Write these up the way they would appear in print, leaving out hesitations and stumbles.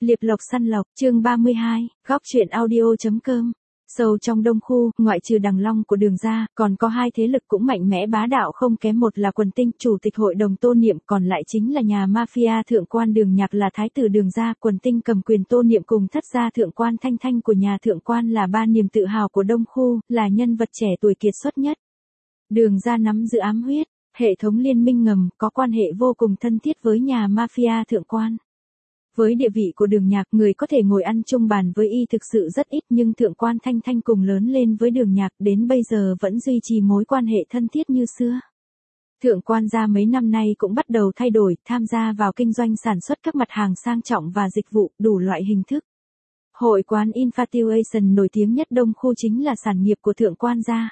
Liệp lộc săn lộc, chương 32, góc truyện audio.com. Sâu trong Đông Khu, ngoại trừ Đằng Long của Đường ra, còn có hai thế lực cũng mạnh mẽ bá đạo không kém, một là Quần Tinh, chủ tịch hội đồng Tô Niệm, còn lại chính là nhà mafia thượng quan Đường Nhạc là thái tử Đường ra. Quần Tinh cầm quyền Tô Niệm cùng thất gia thượng quan Thanh Thanh của nhà thượng quan là ba niềm tự hào của Đông Khu, là nhân vật trẻ tuổi kiệt xuất nhất. Đường ra nắm giữ ám huyết, hệ thống liên minh ngầm, có quan hệ vô cùng thân thiết với nhà mafia thượng quan. Với địa vị của Đường Nhạc, người có thể ngồi ăn chung bàn với y thực sự rất ít, nhưng thượng quan Thanh Thanh cùng lớn lên với Đường Nhạc đến bây giờ vẫn duy trì mối quan hệ thân thiết như xưa. Thượng quan gia mấy năm nay cũng bắt đầu thay đổi, tham gia vào kinh doanh sản xuất các mặt hàng sang trọng và dịch vụ, đủ loại hình thức. Hội quán Infatuation nổi tiếng nhất Đông Khu chính là sản nghiệp của thượng quan gia.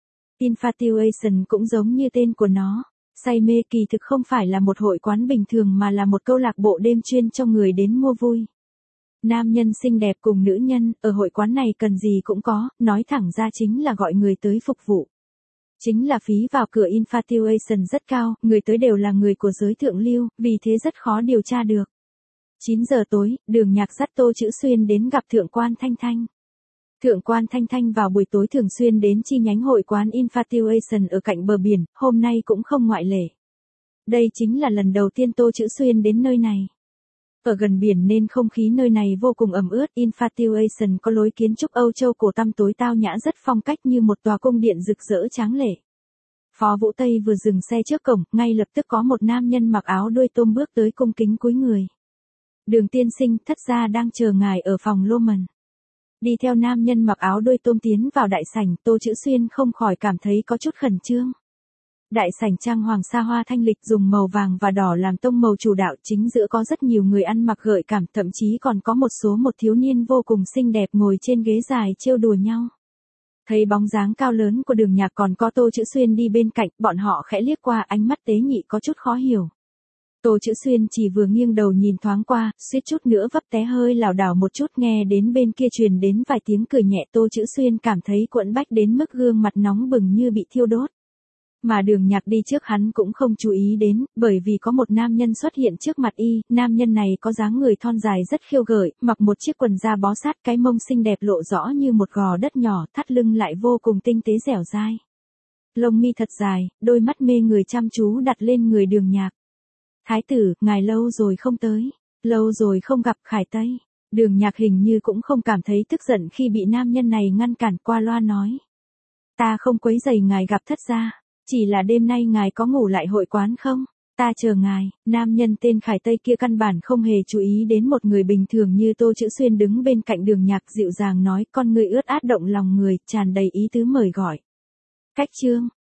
Infatuation cũng giống như tên của nó. Say mê kỳ thực không phải là một hội quán bình thường mà là một câu lạc bộ đêm chuyên cho người đến mua vui. Nam nhân xinh đẹp cùng nữ nhân, ở hội quán này cần gì cũng có, nói thẳng ra chính là gọi người tới phục vụ. Chính là phí vào cửa Infatuation rất cao, người tới đều là người của giới thượng lưu, vì thế rất khó điều tra được. 9 giờ tối, Đường Nhạc dắt Tô Chữ Xuyên đến gặp thượng quan Thanh Thanh. Thượng quan Thanh Thanh vào buổi tối thường xuyên đến chi nhánh hội quán Infatuation ở cạnh bờ biển, hôm nay cũng không ngoại lệ. Đây chính là lần đầu tiên Tô Chữ Xuyên đến nơi này. Ở gần biển nên không khí nơi này vô cùng ẩm ướt. Infatuation có lối kiến trúc Âu Châu cổ tăm tối tao nhã, rất phong cách như một tòa cung điện rực rỡ tráng lệ. Phó Vũ Tây vừa dừng xe trước cổng, ngay lập tức có một nam nhân mặc áo đuôi tôm bước tới cung kính cúi người. Đường tiên sinh, thất gia đang chờ ngài ở phòng lô mần. Đi theo nam nhân mặc áo đuôi tôm tiến vào đại sảnh, Tô Chữ Xuyên không khỏi cảm thấy có chút khẩn trương. Đại sảnh trang hoàng xa hoa thanh lịch, dùng màu vàng và đỏ làm tông màu chủ đạo, chính giữa có rất nhiều người ăn mặc gợi cảm, thậm chí còn có một thiếu niên vô cùng xinh đẹp ngồi trên ghế dài trêu đùa nhau. Thấy bóng dáng cao lớn của Đường Nhạc còn có Tô Chữ Xuyên đi bên cạnh, bọn họ khẽ liếc qua, ánh mắt tế nhị có chút khó hiểu. Tô Chữ Xuyên chỉ vừa nghiêng đầu nhìn thoáng qua, suýt chút nữa vấp té, hơi lảo đảo một chút, nghe đến bên kia truyền đến vài tiếng cười nhẹ. Tô Chữ Xuyên cảm thấy quẫn bách đến mức gương mặt nóng bừng như bị thiêu đốt. Mà Đường Nhạc đi trước hắn cũng không chú ý đến, bởi vì có một nam nhân xuất hiện trước mặt y. Nam nhân này có dáng người thon dài rất khiêu gợi, mặc một chiếc quần da bó sát, cái mông xinh đẹp lộ rõ như một gò đất nhỏ, thắt lưng lại vô cùng tinh tế dẻo dai. Lông mi thật dài, đôi mắt mê người chăm chú đặt lên người Đường Nhạc. Thái tử, ngài lâu rồi không tới, lâu rồi không gặp Khải Tây. Đường Nhạc hình như cũng không cảm thấy tức giận khi bị nam nhân này ngăn cản, qua loa nói. Ta không quấy rầy ngài gặp thất gia, chỉ là đêm nay ngài có ngủ lại hội quán không? Ta chờ ngài. Nam nhân tên Khải Tây kia căn bản không hề chú ý đến một người bình thường như Tô Chữ Xuyên đứng bên cạnh Đường Nhạc, dịu dàng nói, con người ướt át động lòng người, tràn đầy ý tứ mời gọi. Cách chương,